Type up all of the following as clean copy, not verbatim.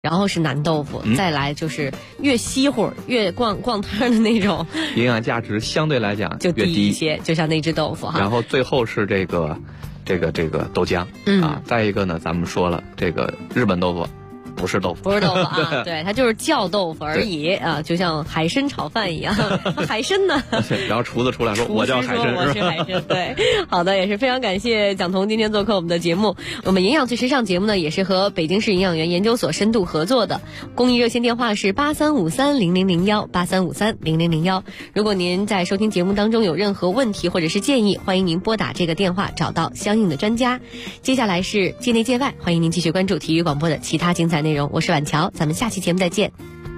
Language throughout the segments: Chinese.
然后是南豆腐，再来就是越稀乎越逛摊的那种， 营养价值相对来讲就越低一些，就像那只豆腐哈。 然后最后是这个豆浆，再一个呢，咱们说了这个日本豆腐。不是豆腐啊，对，它就是叫豆腐而已啊，就像海参炒饭一样。海参呢？ 然后厨子出来说：“我叫海参。” 我是海参。对，好的，也是非常感谢蒋彤今天做客我们的节目。我们营养最时尚节目呢，也是和北京市营养员研究所深度合作的。公益热线电话是83530001，83530001。如果您在收听节目当中有任何问题或者是建议，欢迎您拨打这个电话，找到相应的专家。接下来是界内界外，欢迎您继续关注体育广播的其他精彩内容。我是婉乔，咱们下期节目再见。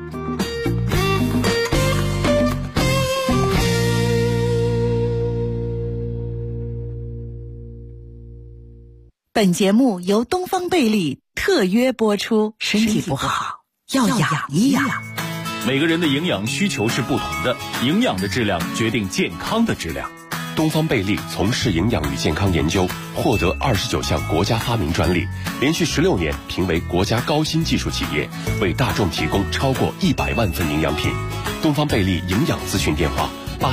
本节目由东方贝利特约播出。身体不好要养一养。 每个人的营养需求是不同的，营养的质量决定健康的质量。 东方贝利从事营养与健康研究，获得29项国家发明专利，连续16年评为国家高新技术企业，为大众提供超过100万份营养品。东方贝利营养咨询电话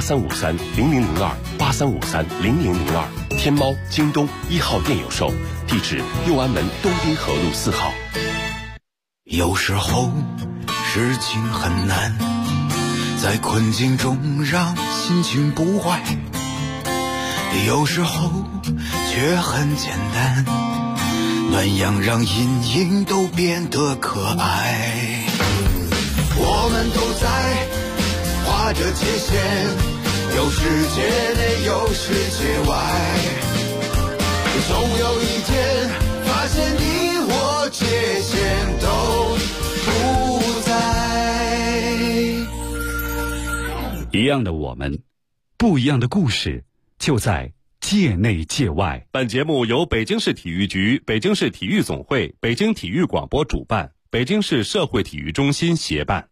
83530002，83530002，天猫、京东1号店有售，地址右安门东滨河路4号。 有时候事情很难，在困境中让心情不坏，有时候却很简单，暖阳让阴影都变得可爱。我们都在划着界限，有世界内有世界外，总有一天发现你我界限都不在。 一样的我们，不一样的故事，就在界内界外。 本节目由北京市体育局、北京市体育总会、北京体育广播主办，北京市社会体育中心协办。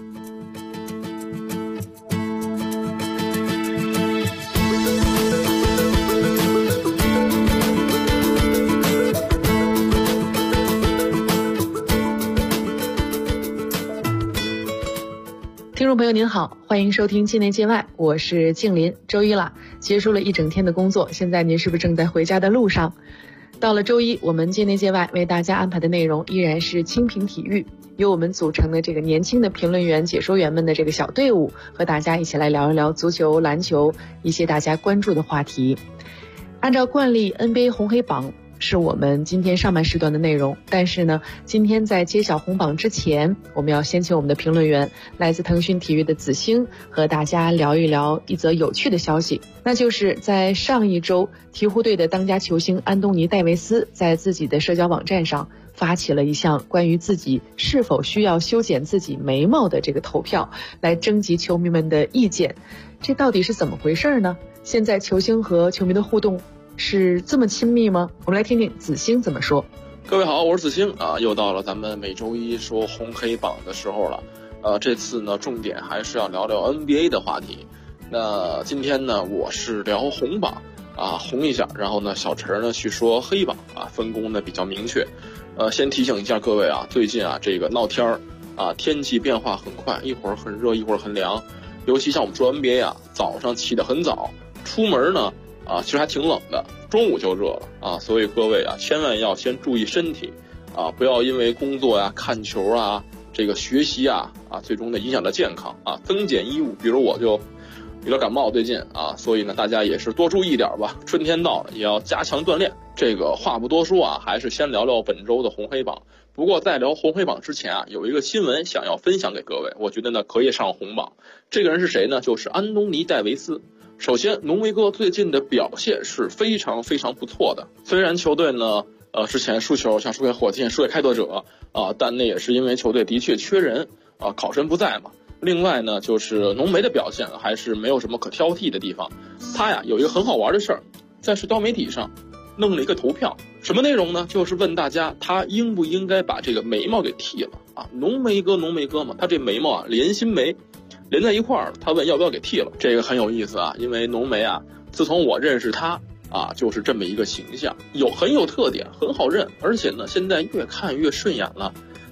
听众朋友您好，欢迎收听界内界外，我是静林。周一了，结束了一整天的工作，现在您是不是正在回家的路上？到了周一，我们界内界外为大家安排的内容依然是清评体育，由我们组成的这个年轻的评论员、解说员们的这个小队伍，和大家一起来聊一聊足球、篮球一些大家关注的话题。按照惯例 ，NBA 红黑榜是我们今天上半时段的内容，但是呢，今天在揭晓红榜之前，我们要先请我们的评论员，来自腾讯体育的子星，和大家聊一聊一则有趣的消息，那就是在上一周，鹈鹕队的当家球星安东尼·戴维斯在自己的社交网站上发起了一项关于自己是否需要修剪自己眉毛的这个投票，来征集球迷们的意见。这到底是怎么回事呢？现在球星和球迷的互动是这么亲密吗？我们来听听子星怎么说。 各位好，我是子星啊，又到了咱们每周一说红黑榜的时候了。这次呢，重点还是要聊聊 NBA 的话题。那今天呢，我是聊红榜啊，红一下，然后呢，小陈呢去说黑榜啊，分工呢比较明确。先提醒一下各位啊，最近啊这个闹天儿啊，天气变化很快，一会儿很热，一会儿很凉。尤其像我们说 NBA 啊，早上起得很早，出门呢其实还挺冷的，中午就热了啊，所以各位啊，千万要先注意身体啊，不要因为工作呀、看球啊、这个学习啊，最终呢影响到健康啊，增减衣物。比如我就有点感冒最近啊，所以呢大家也是多注意一点吧。春天到了，也要加强锻炼。这个话不多说啊，还是先聊聊本周的红黑榜。不过在聊红黑榜之前啊，有一个新闻想要分享给各位，我觉得呢可以上红榜。这个人是谁呢？就是安东尼·戴维斯。首先，浓眉哥最近的表现是非常非常不错的。虽然球队呢，之前输球，像输给火箭、输给开拓者但那也是因为球队的确缺人考神不在嘛。另外呢，就是浓眉的表现还是没有什么可挑剔的地方。他呀有一个很好玩的事儿，在社交媒体上弄了一个投票，什么内容呢？就是问大家他应不应该把这个眉毛给剃了啊？浓眉哥嘛，他这眉毛啊连心眉。连在一块儿，他问要不要给剃了，这个很有意思啊，因为浓眉啊，自从我认识他就是这么一个形象，很有特点，很好认，而且呢，现在越看越顺眼了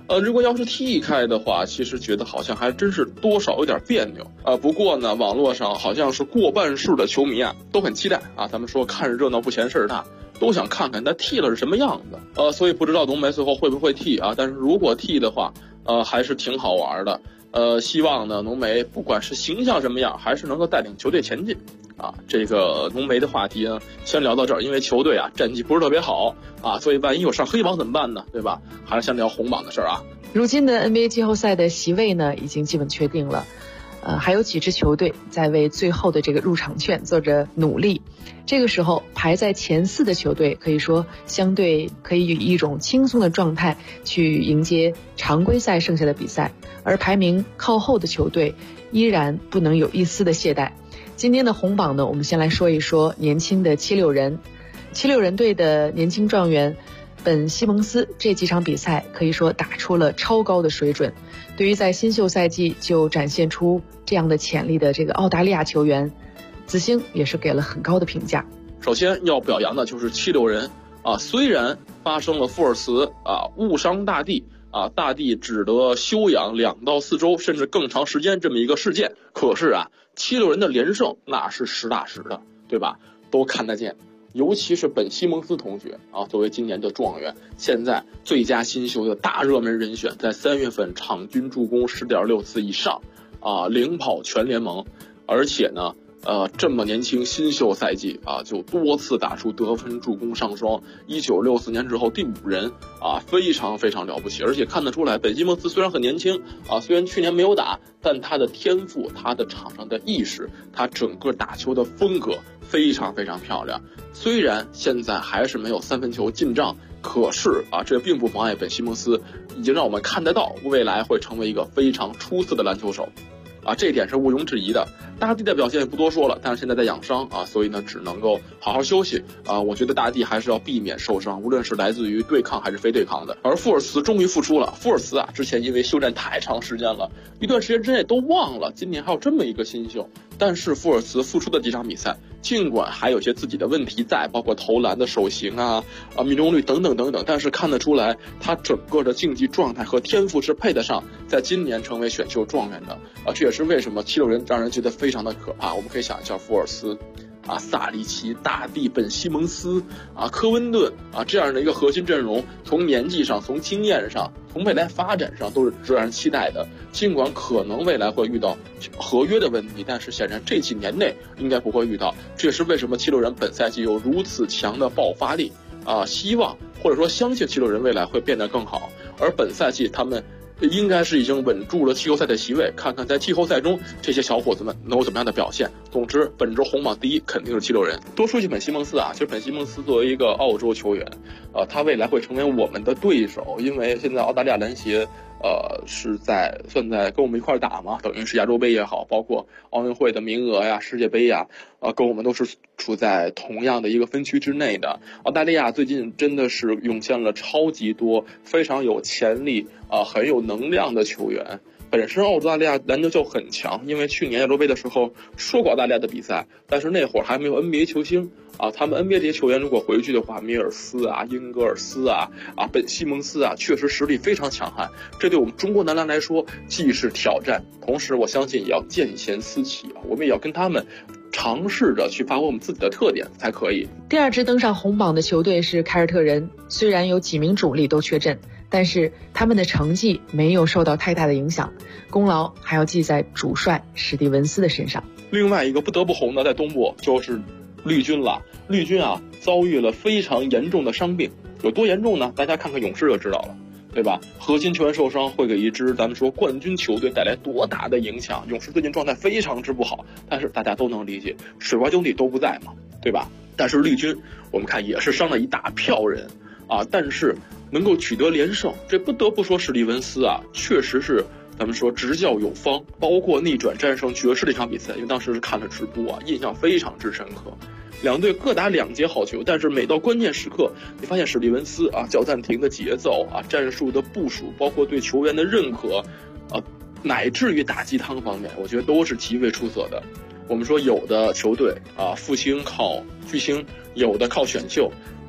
如果要是替开的话，其实觉得好像还真是多少有点别扭。不过呢，网络上好像是过半数的球迷啊都很期待啊，咱们说看热闹不嫌事儿大，都想看看他替了是什么样子。所以不知道浓眉最后会不会替啊？但是如果替的话，还是挺好玩的。希望呢浓眉不管是形象什么样，还是能够带领球队前进。这个浓眉的话题呢，先聊到这儿，因为球队啊战绩不是特别好啊，所以万一有上黑榜怎么办呢？对吧？还是先聊红榜的事儿啊。 如今的 NBA 季后赛的席位呢，已经基本确定了。还有几支球队在为最后的这个入场券做着努力。这个时候，排在前4的球队可以说相对可以以一种轻松的状态去迎接常规赛剩下的比赛，而排名靠后的球队依然不能有一丝的懈怠。今天的红榜呢，我们先来说一说年轻的76人。76人队的年轻状元本西蒙斯这几场比赛可以说打出了超高的水准。对于在新秀赛季就展现出这样的潜力的这个澳大利亚球员，子星也是给了很高的评价。 首先要表扬的就是76人虽然发生了福尔茨误伤大帝大帝只得休养2到4周甚至更长时间这么一个事件，可是76人的连胜那是实打实的，对吧？都看得见。尤其是本西蒙斯同学作为今年的状元，现在最佳新秀的大热门人选，在3月份场均助攻 10.6 次以上领跑全联盟，而且呢这么年轻新秀赛季就多次打出得分助攻上双，1964年之后第5人非常非常了不起。而且看得出来本西蒙斯虽然很年轻虽然去年没有打，但他的天赋，他的场上的意识，他整个打球的风格非常非常漂亮。虽然现在还是没有3分球进账，可是这并不妨碍本西蒙斯已经让我们看得到未来会成为一个非常出色的篮球手这一点是毋庸置疑的。大帝的表现也不多说了，但是现在在养伤所以呢只能够好好休息我觉得大帝还是要避免受伤，无论是来自于对抗还是非对抗的。而富尔茨终于复出了。富尔茨之前因为休战太长时间了，一段时间之内都忘了今年还有这么一个新秀。但是富尔茨复出的几场比赛，尽管还有些自己的问题在，包括投篮的手型命中率等等等等，但是看得出来他整个的竞技状态和天赋是配得上在今年成为选秀状元的这也是为什么76人让人觉得非常的可怕。我们可以想一下富尔茨萨里奇、大帝、本西蒙斯科温顿这样的一个核心阵容，从年纪上，从经验上，从未来发展上都是让人期待的。尽管可能未来会遇到合约的问题，但是显然这几年内应该不会遇到。这也是为什么76人本赛季有如此强的爆发力希望或者说相信76人未来会变得更好。而本赛季他们应该是已经稳住了季后赛的席位，看看在季后赛中这些小伙子们能有怎么样的表现。总之本周红榜第一肯定是76人。多说一句本西蒙斯其实本西蒙斯作为一个澳洲球员他未来会成为我们的对手，因为现在澳大利亚篮协是算在跟我们一块打嘛，等于是亚洲杯也好，包括奥运会的名额呀、世界杯呀跟我们都是处在同样的一个分区之内的。澳大利亚最近真的是涌现了超级多非常有潜力很有能量的球员。本身澳大利亚篮球就很强，因为去年亚洲杯的时候说过澳大利亚的比赛，但是那会儿还没有 NBA 球星他们 NBA 这些球员如果回去的话，米尔斯英格尔斯本西蒙斯确实实力非常强悍。这对我们中国男篮来说既是挑战，同时我相信也要见贤思齐我们也要跟他们尝试着去发挥我们自己的特点才可以。 第2支登上红榜的球队是凯尔特人，虽然有几名主力都缺阵，但是他们的成绩没有受到太大的影响，功劳还要记在主帅史蒂文斯的身上。 另外一个不得不红的在东部就是绿军了。绿军遭遇了非常严重的伤病，有多严重呢？大家看看勇士就知道了，对吧？核心球员受伤会给一支咱们说冠军球队带来多大的影响。勇士最近状态非常之不好，但是大家都能理解，水花兄弟都不在嘛，对吧？但是绿军我们看也是伤了一大票人但是能够取得连胜，这不得不说史蒂文斯确实是咱们说执教有方，包括逆转战胜爵士这场比赛，因为当时是看了直播印象非常之深刻。两队各打2节好球，但是每到关键时刻，你发现史蒂文斯叫暂停的节奏战术的部署，包括对球员的认可乃至于打鸡汤方面，我觉得都是极为出色的。我们说有的球队复兴靠巨星，有的靠选秀，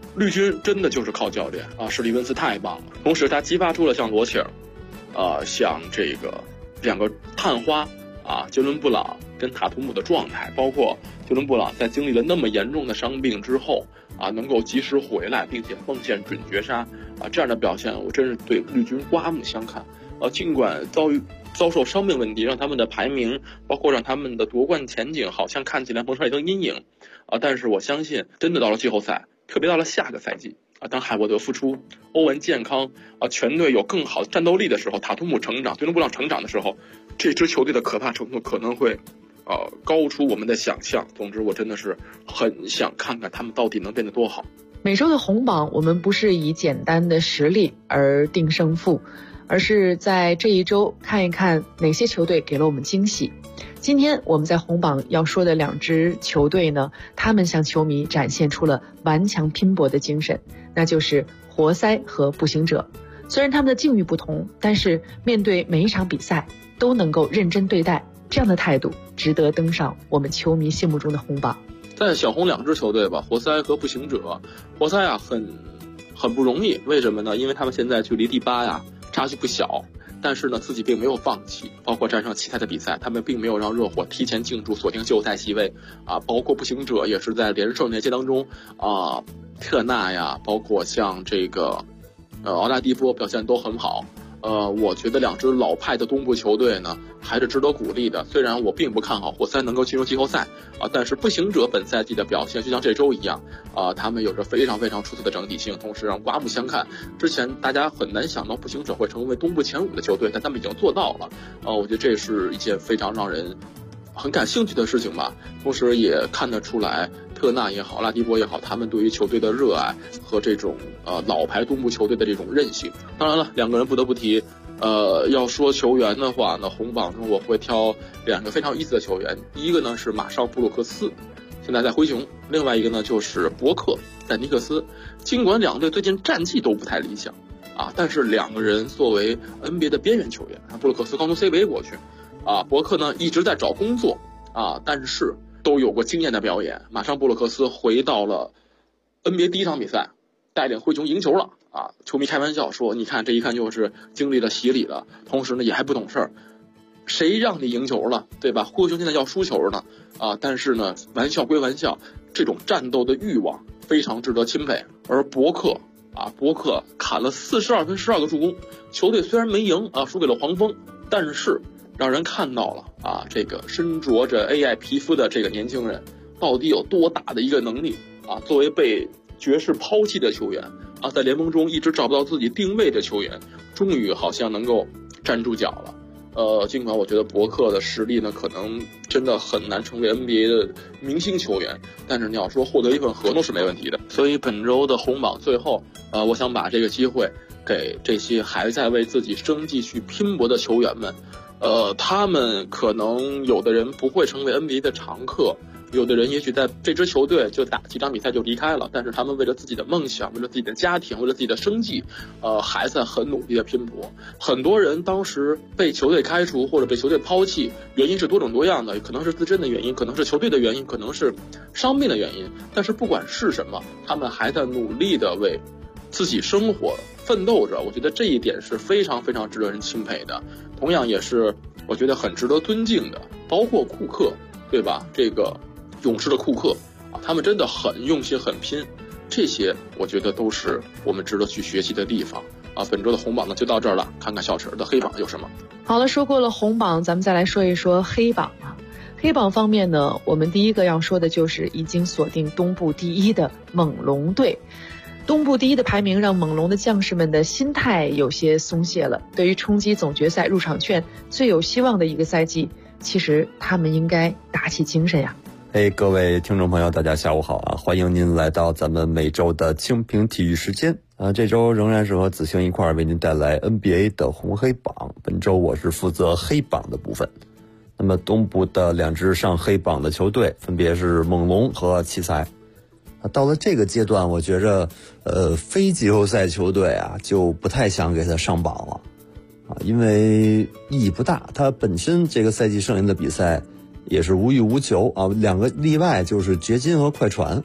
绿军真的就是靠教练啊，史蒂文斯太棒了。同时他激发出了像罗切尔，像这个两个探花啊，杰伦布朗跟塔图姆的状态，包括杰伦布朗在经历了那么严重的伤病之后啊，能够及时回来，并且奉献准绝杀啊，这样的表现我真是对绿军刮目相看。尽管遭受伤病问题，让他们的排名，包括让他们的夺冠前景好像看起来蒙上一层阴影啊，但是我相信真的到了季后赛，特别到了下个赛季啊，当海沃德复出，欧文健康啊，全队有更好的战斗力的时候，塔图姆成长，杰伦布朗成长的时候，这支球队的可怕程度可能会高出我们的想象。总之我真的是很想看看他们到底能变得多好。 每周的红榜我们不是以简单的实力而定胜负，而是在这一周看一看哪些球队给了我们惊喜。今天我们在红榜要说的两支球队呢，他们向球迷展现出了顽强拼搏的精神，那就是活塞和步行者。虽然他们的境遇不同，但是面对每一场比赛都能够认真对待，这样的态度值得登上我们球迷心目中的红榜。 在小红两支球队吧，活塞和步行者。活塞啊很不容易，为什么呢？因为他们现在距离第8呀差距不小，但是呢自己并没有放弃，包括战胜其他的比赛，他们并没有让热火提前进驻锁定季后赛席位啊。包括步行者也是在连胜那些当中啊，特纳呀，包括像这个奥拉迪波表现都很好。我觉得两支老派的东部球队呢还是值得鼓励的。虽然我并不看好活塞能够进入季后赛啊，但是步行者本赛季的表现就像这周一样啊，他们有着非常非常出色的整体性，同时让刮目相看。之前大家很难想到步行者会成为东部前5的球队，但他们已经做到了我觉得这是一件非常让人很感兴趣的事情吧。同时也看得出来特纳也好，拉迪波也好，他们对于球队的热爱和这种老牌东部球队的这种韧性。当然了，两个人不得不提要说球员的话呢，红榜中我会挑两个非常有意思的球员。第一个呢是马尚布鲁克斯，现在在灰熊；另外一个呢就是伯克在尼克斯。尽管两队最近战绩都不太理想啊，但是两个人作为 NBA 的边缘球员，布鲁克斯刚从 CBA 过去啊，伯克呢一直在找工作啊，但是都有过惊艳的表演。马上布鲁克斯回到了 NBA 第一场比赛，带领灰熊赢球了啊！球迷开玩笑说，你看这一看就是经历了洗礼了，同时呢也还不懂事儿，谁让你赢球了，对吧？灰熊现在要输球呢啊！但是呢，玩笑归玩笑，这种战斗的欲望非常值得钦佩。而伯克砍了42分12个助攻，球队虽然没赢啊，输给了黄蜂，但是让人看到了啊，这个身着着 AI 皮肤的这个年轻人到底有多大的一个能力啊！作为被爵士抛弃的球员啊，在联盟中一直找不到自己定位的球员，终于好像能够站住脚了。尽管我觉得伯克的实力呢，可能真的很难成为 NBA 的明星球员，但是你要说获得一份合同是没问题的。所以本周的红榜最后，我想把这个机会给这些还在为自己生计去拼搏的球员们。他们可能有的人不会成为 NBA 的常客，有的人也许在这支球队就打几场比赛就离开了，但是他们为了自己的梦想，为了自己的家庭，为了自己的生计，还在很努力的拼搏。很多人当时被球队开除或者被球队抛弃，原因是多种多样的，可能是自身的原因，可能是球队的原因，可能是伤病的原因。但是不管是什么，他们还在努力的为自己生活奋斗着，我觉得这一点是非常非常值得人钦佩的，同样也是我觉得很值得尊敬的。包括库克，对吧？这个勇士的库克啊，他们真的很用心很拼，这些我觉得都是我们值得去学习的地方啊。本周的红榜呢就到这儿了，看看小陈的黑榜有什么。 好了，说过了红榜，咱们再来说一说黑榜啊。黑榜方面呢，我们第一个要说的就是已经锁定东部第1的猛龙队。东部第1的排名让猛龙的将士们的心态有些松懈了。对于冲击总决赛入场券最有希望的一个赛季，其实他们应该打起精神呀。 各位听众朋友大家下午好啊，欢迎您来到咱们每周的清评体育时间啊。这周仍然是和子星一块为您带来 NBA 的红黑榜，本周我是负责黑榜的部分。那么东部的2支上黑榜的球队分别是猛龙和奇才。到了这个阶段，我觉着非季后赛球队啊就不太想给他上榜了啊，因为意义不大。他本身这个赛季剩下的比赛也是无欲无求啊，2个例外就是掘金和快船，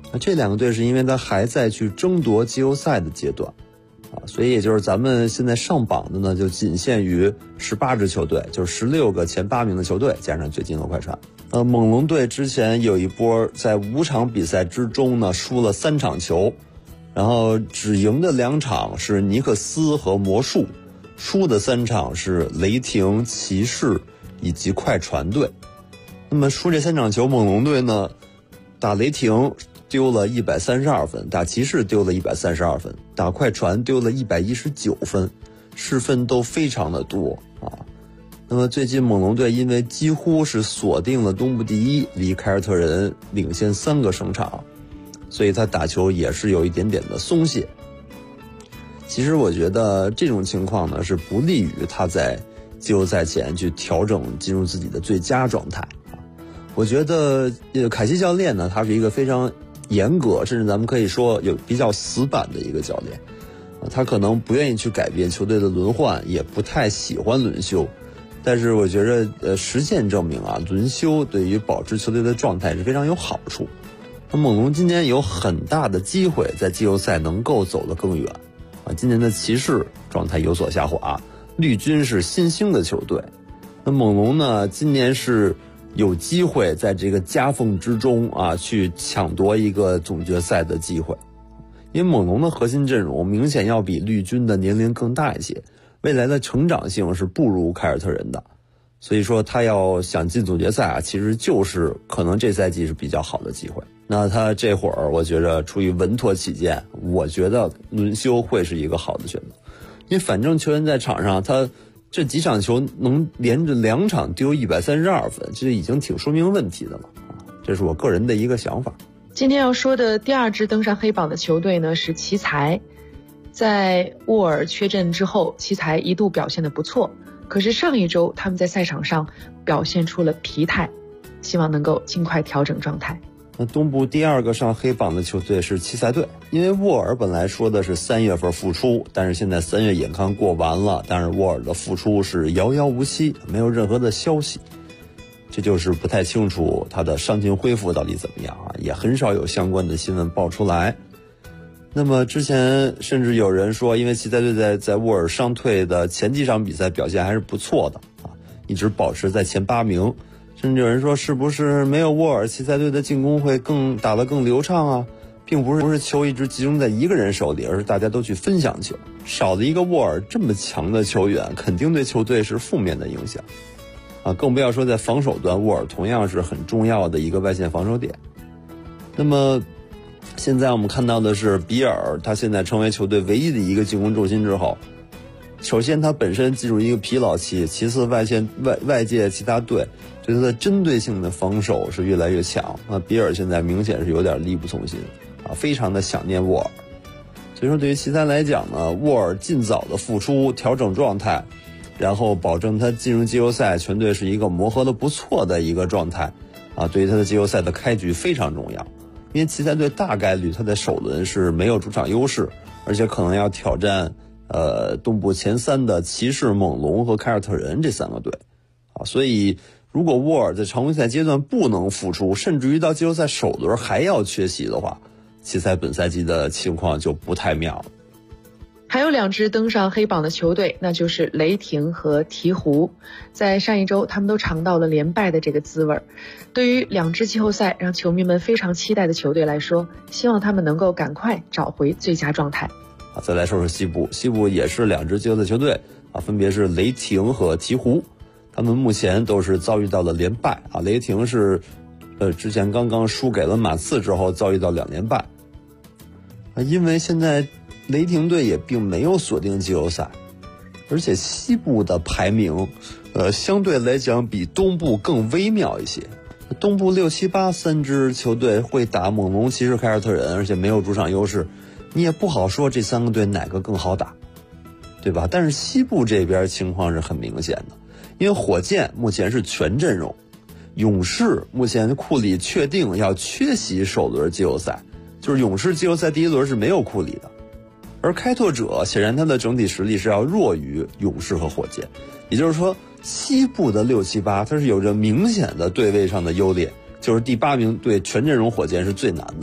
这两个队是因为他还在去争夺季后赛的阶段所以也就是咱们现在上榜的呢就仅限于18支球队，就是16个前8名的球队加上最近的快船。猛龙队之前有一波在5场比赛之中呢输了3场球，然后只赢的2场是尼克斯和魔术，输的3场是雷霆、骑士以及快船队。那么输这3场球，猛龙队呢打雷霆丢了132分，打骑士丢了132分，打快船丢了119分，失分都非常的多那么最近猛龙队因为几乎是锁定了东部第一，离凯尔特人领先3个胜场，所以他打球也是有一点点的松懈。其实我觉得这种情况呢是不利于他在季后赛前去调整进入自己的最佳状态我觉得凯西教练呢他是一个非常严格，甚至咱们可以说有比较死板的一个教练他可能不愿意去改变球队的轮换，也不太喜欢轮休，但是我觉得实践证明轮休对于保持球队的状态是非常有好处。那猛龙今年有很大的机会在季后赛能够走得更远今年的骑士状态有所下滑，绿军是新兴的球队，那猛龙呢今年是有机会在这个夹缝之中去抢夺一个总决赛的机会。因为猛龙的核心阵容明显要比绿军的年龄更大一些，未来的成长性是不如凯尔特人的，所以说他要想进总决赛其实就是可能这赛季是比较好的机会。那他这会儿我觉得出于稳妥起见，我觉得轮休会是一个好的选择，因为反正球员在场上他这几场球能连着2场丢132分，这已经挺说明问题的了这是我个人的一个想法。 今天要说的第2支登上黑榜的球队呢是奇才。在沃尔缺阵之后，奇才一度表现得不错，可是上一周他们在赛场上表现出了疲态，希望能够尽快调整状态。 那东部第2个上黑榜的球队是奇才队，因为沃尔本来说的是3月份复出，但是现在3月眼看过完了，但是沃尔的复出是遥遥无期，没有任何的消息，这就是不太清楚他的伤情恢复到底怎么样也很少有相关的新闻爆出来。那么之前甚至有人说，因为奇才队在沃尔伤退的前几场比赛表现还是不错的一直保持在前8名，甚至有人说是不是没有沃尔奇才队的进攻会打得更流畅并不是球一直集中在一个人手里，而是大家都去分享球，少了一个沃尔这么强的球员肯定对球队是负面的影响更不要说在防守端，沃尔同样是很重要的一个外线防守点。那么现在我们看到的是比尔，他现在成为球队唯一的一个进攻重心之后，首先他本身进入一个疲劳期，其次外界其他队对他的针对性的防守是越来越强比尔现在明显是有点力不从心非常的想念沃尔。所以说对于奇才来讲呢，沃尔尽早的复出调整状态，然后保证他进入季后赛全队是一个磨合的不错的一个状态对于他的季后赛的开局非常重要。因为奇才队大概率他在首轮是没有主场优势，而且可能要挑战东部前3的骑士、猛龙和凯尔特人这3个队所以如果沃尔在常规赛阶段不能复出，甚至于到季后赛首轮还要缺席的话，奇才本赛季的情况就不太妙了。 还有2支登上黑榜的球队，那就是雷霆和鹈鹕。在上一周他们都尝到了连败的这个滋味。对于2支季后赛让球迷们非常期待的球队来说，希望他们能够赶快找回最佳状态。 再来说说西部也是2支季后赛球队分别是雷霆和鹈鹕，他们目前都是遭遇到了连败雷霆是之前刚刚输给了马刺之后遭遇到2连败因为现在雷霆队也并没有锁定季后赛，而且西部的排名相对来讲比东部更微妙一些。东部6、7、8 3支球队会打猛龙、骑士、凯尔特人，而且没有主场优势，你也不好说这3个队哪个更好打，对吧？但是西部这边情况是很明显的，因为火箭目前是全阵容，勇士目前库里确定要缺席首轮季后赛，就是勇士季后赛第1轮是没有库里的，而开拓者显然他的整体实力是要弱于勇士和火箭，也就是说西部的6、7、8它是有着明显的对位上的优劣，就是第8名对全阵容火箭是最难的，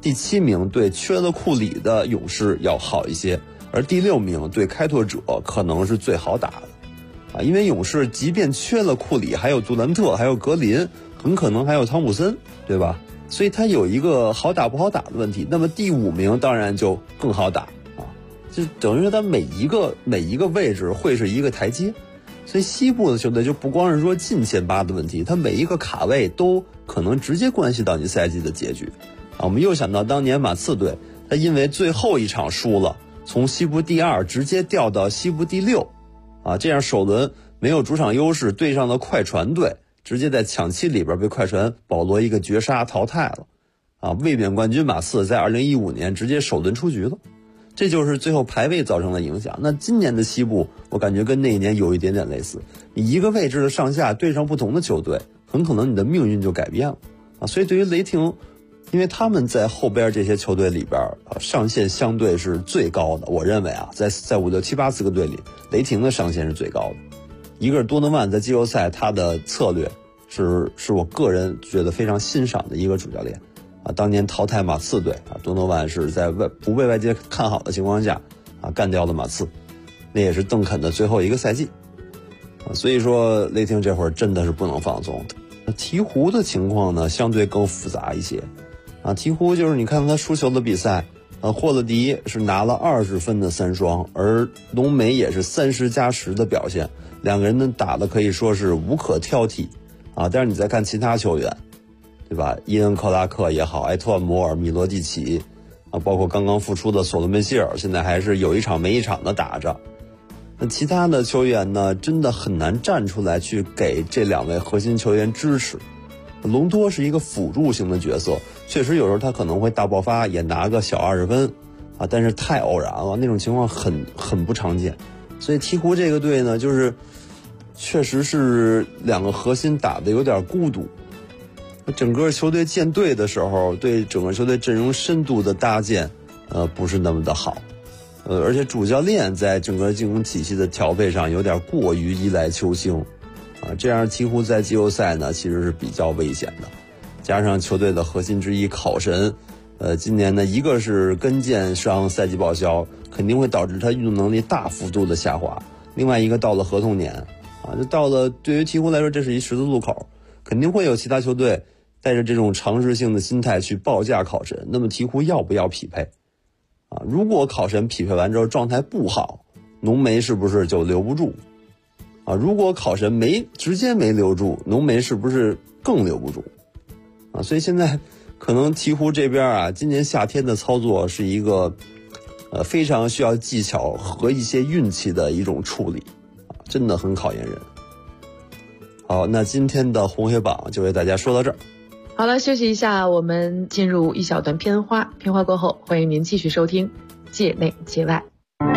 第7名对缺了库里的勇士要好一些，而第6名对开拓者可能是最好打的因为勇士即便缺了库里，还有杜兰特，还有格林，很可能还有汤普森，对吧？所以他有一个好打不好打的问题。那么第5名当然就更好打就等于说他每一个位置会是一个台阶。所以西部的球队就不光是说进前8的问题，他每一个卡位都可能直接关系到你赛季的结局我们又想到当年马刺队，他因为最后一场输了，从西部第2直接掉到西部第6这样首轮没有主场优势，对上了快船队，直接在抢七里边被快船保罗一个绝杀淘汰了卫冕冠军马刺在2015年直接首轮出局了。这就是最后排位造成的影响。那今年的西部我感觉跟那一年有一点点类似，你一个位置的上下对上不同的球队，很可能你的命运就改变了所以对于雷霆，因为他们在后边这些球队里边上限相对是最高的，我认为在5、6、7、8、4个队里，雷霆的上限是最高的。一个是多诺万在季后赛他的策略是我个人觉得非常欣赏的一个主教练当年淘汰马刺队多诺万是在不被外界看好的情况下干掉了马刺，那也是邓肯的最后一个赛季所以说雷霆这会儿真的是不能放松。鹈鹕的情况呢相对更复杂一些鹈鹕就是你看他输球的比赛霍勒迪是拿了20分的3双，而浓眉也是30+10的表现，两个人呢打的可以说是无可挑剔但是你再看其他球员，对吧？伊恩·克拉克也好，埃托万·摩尔、米罗蒂奇包括刚刚复出的索罗门·希尔，现在还是有一场没一场的打着。那其他的球员呢，真的很难站出来去给这2位核心球员支持。隆多是一个辅助型的角色，确实有时候他可能会大爆发，也拿个小20分但是太偶然了，那种情况很不常见。所以鹈鹕这个队呢，就是确实是2个核心打得有点孤独。整个球队建队的时候，对整个球队阵容深度的搭建不是那么的好而且主教练在整个进攻体系的调配上有点过于依赖球星这样鹈鹕在季后赛呢其实是比较危险的。加上球队的核心之一考神今年呢一个是跟腱伤赛季报销，肯定会导致他运动能力大幅度的下滑，另外一个到了合同年就到了，对于鹈鹕来说这是一十字路口，肯定会有其他球队带着这种尝试性的心态去报价考神。那么鹈鹕要不要匹配如果考神匹配完之后状态不好，浓眉是不是就留不住如果考神直接没留住，浓眉是不是更留不住所以现在可能鹈鹕这边今年夏天的操作是一个非常需要技巧和一些运气的一种处理真的很考验人。好，那今天的红黑榜就为大家说到这儿。 好了，休息一下，我们进入一小段片花。片花过后，欢迎您继续收听界内界外。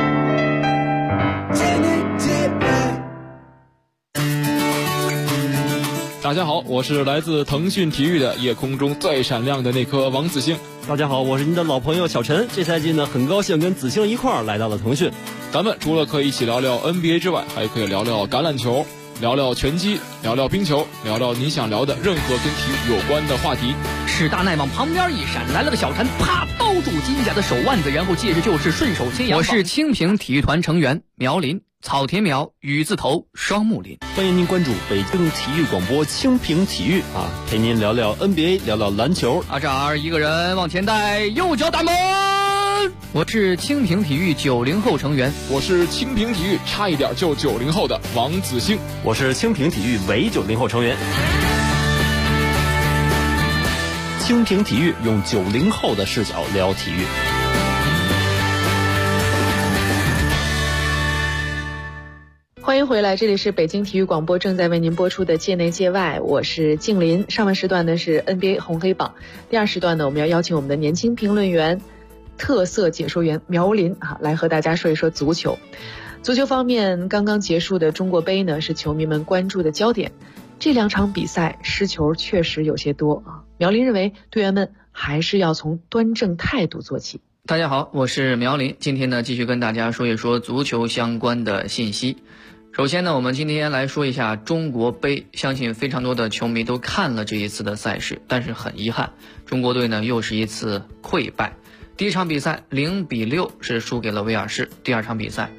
大家好，我是来自腾讯体育的夜空中最闪亮的那颗王子星。 大家好，我是您的老朋友小陈。这赛季呢，很高兴跟子星一块儿来到了腾讯。 咱们除了可以一起聊聊 NBA 之外，还可以聊聊橄榄球，聊聊拳击，聊聊冰球，聊聊你想聊的任何跟体育有关的话题。 史大奈往旁边一闪，来了个小陈，啪包住金甲的手腕子，然后借势就是顺手牵羊。我是清平体育团成员苗林，草田苗雨字头双木林。 欢迎您关注北京体育广播清平体育陪您聊聊 NBA， 聊聊篮球。 这儿一个人往前带，右脚打门。我是清平体育90后成员， 我是清平体育差一点就90后的王子星， 我是清平体育伪90后成员。清平体育用90后的视角聊体育。 欢迎回来，这里是北京体育广播正在为您播出的界内界外，我是静林。上半时段呢是 NBA 红黑榜，第二时段呢我们要邀请我们的年轻评论员、特色解说员苗林来和大家说一说足球。足球方面，刚刚结束的中国杯呢是球迷们关注的焦点。这2场比赛失球确实有些多苗林认为队员们还是要从端正态度做起。 大家好，我是苗林，今天呢继续跟大家说一说足球相关的信息。 首先呢，我们今天来说一下中国杯，相信非常多的球迷都看了这一次的赛事，但是很遗憾，中国队呢又是一次溃败。第一场比赛0-6是输给了威尔士，第二场比赛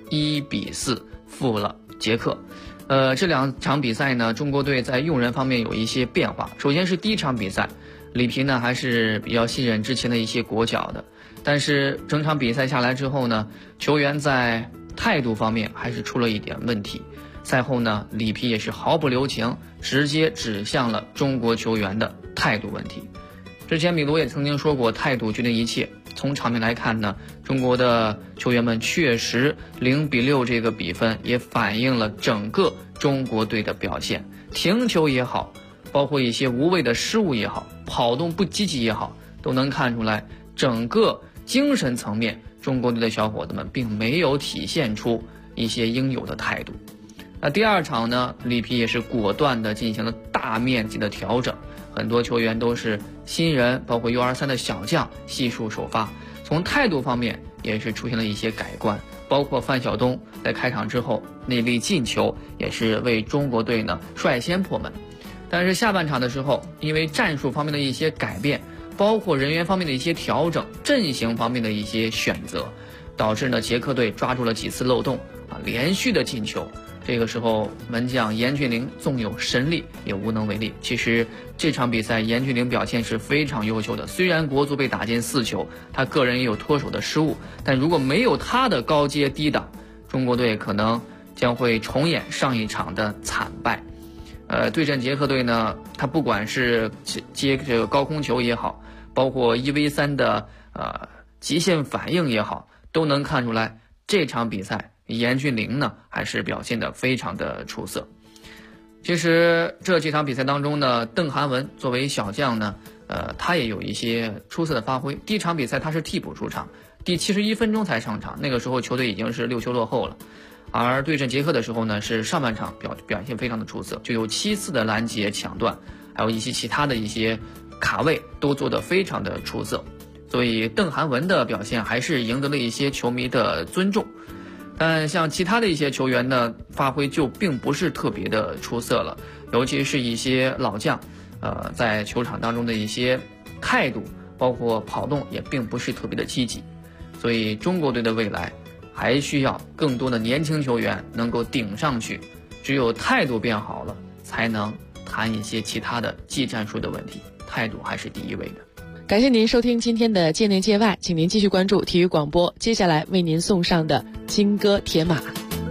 1-4负了捷克。这两场比赛呢，中国队在用人方面有一些变化。首先是第一场比赛，里皮呢还是比较信任之前的一些国脚的，但是整场比赛下来之后呢，球员在态度方面还是出了一点问题。赛后呢，里皮也是毫不留情，直接指向了中国球员的态度问题。之前米卢也曾经说过，态度决定一切。从场面来看呢，中国的球员们确实0-6这个比分也反映了整个中国队的表现，停球也好，包括一些无谓的失误也好，跑动不积极也好，都能看出来整个精神层面中国队的小伙子们并没有体现出一些应有的态度。那第二场呢，里皮也是果断地进行了大面积的调整，很多球员都是新人，包括 U23 的小将悉数首发，从态度方面也是出现了一些改观，包括范晓东在开场之后那粒进球也是为中国队呢率先破门。但是下半场的时候，因为战术方面的一些改变，包括人员方面的一些调整，阵型方面的一些选择，导致呢捷克队抓住了几次漏洞连续的进球。这个时候门将严俊凌纵有神力也无能为力。其实这场比赛严俊凌表现是非常优秀的，虽然国足被打进4球，他个人也有脱手的失误，但如果没有他的高阶低挡，中国队可能将会重演上一场的惨败。对阵捷克队呢，他不管是接这个高空球也好，包括1v3的极限反应也好，都能看出来这场比赛严俊凌呢还是表现得非常的出色。其实这几场比赛当中呢，邓涵文作为小将呢，他也有一些出色的发挥。第一场比赛他是替补出场，第71分钟才上场，那个时候球队已经是6球落后了。而对阵捷克的时候呢，是上半场表现非常的出色，就有7次的拦截抢断，还有一些其他的一些卡位都做得非常的出色。所以邓涵文的表现还是赢得了一些球迷的尊重。但像其他的一些球员呢，发挥就并不是特别的出色了，尤其是一些老将，在球场当中的一些态度，包括跑动也并不是特别的积极。所以中国队的未来还需要更多的年轻球员能够顶上去，只有态度变好了，才能谈一些其他的技战术的问题，态度还是第一位的。 感谢您收听今天的界内界外，请您继续关注体育广播，接下来为您送上的金戈铁马。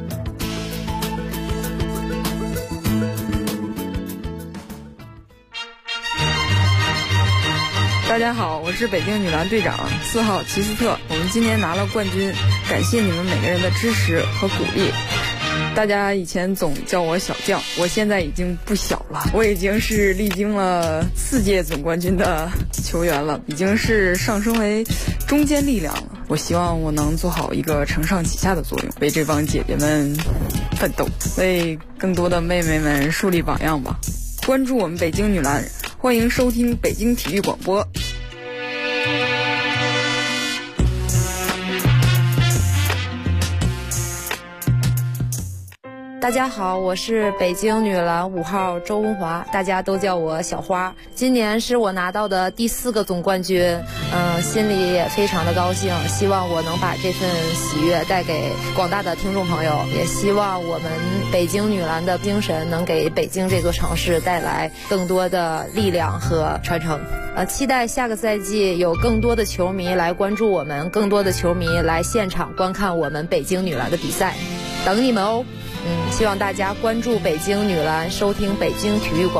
大家好，我是北京女篮队长4号齐斯特，我们今年拿了冠军，感谢你们每个人的支持和鼓励。大家以前总叫我小将，我现在已经不小了，我已经是历经了4届总冠军的球员了，已经是上升为中坚力量了。我希望我能做好一个承上启下的作用，为这帮姐姐们奋斗，为更多的妹妹们树立榜样吧。关注我们北京女篮，欢迎收听北京体育广播。 大家好，我是北京女篮5号周文华，大家都叫我小花。今年是我拿到的第4个总冠军，心里也非常的高兴，希望我能把这份喜悦带给广大的听众朋友，也希望我们北京女篮的精神能给北京这座城市带来更多的力量和传承。期待下个赛季有更多的球迷来关注我们，更多的球迷来现场观看我们北京女篮的比赛，等你们哦。希望大家关注北京女篮，收听北京体育广播。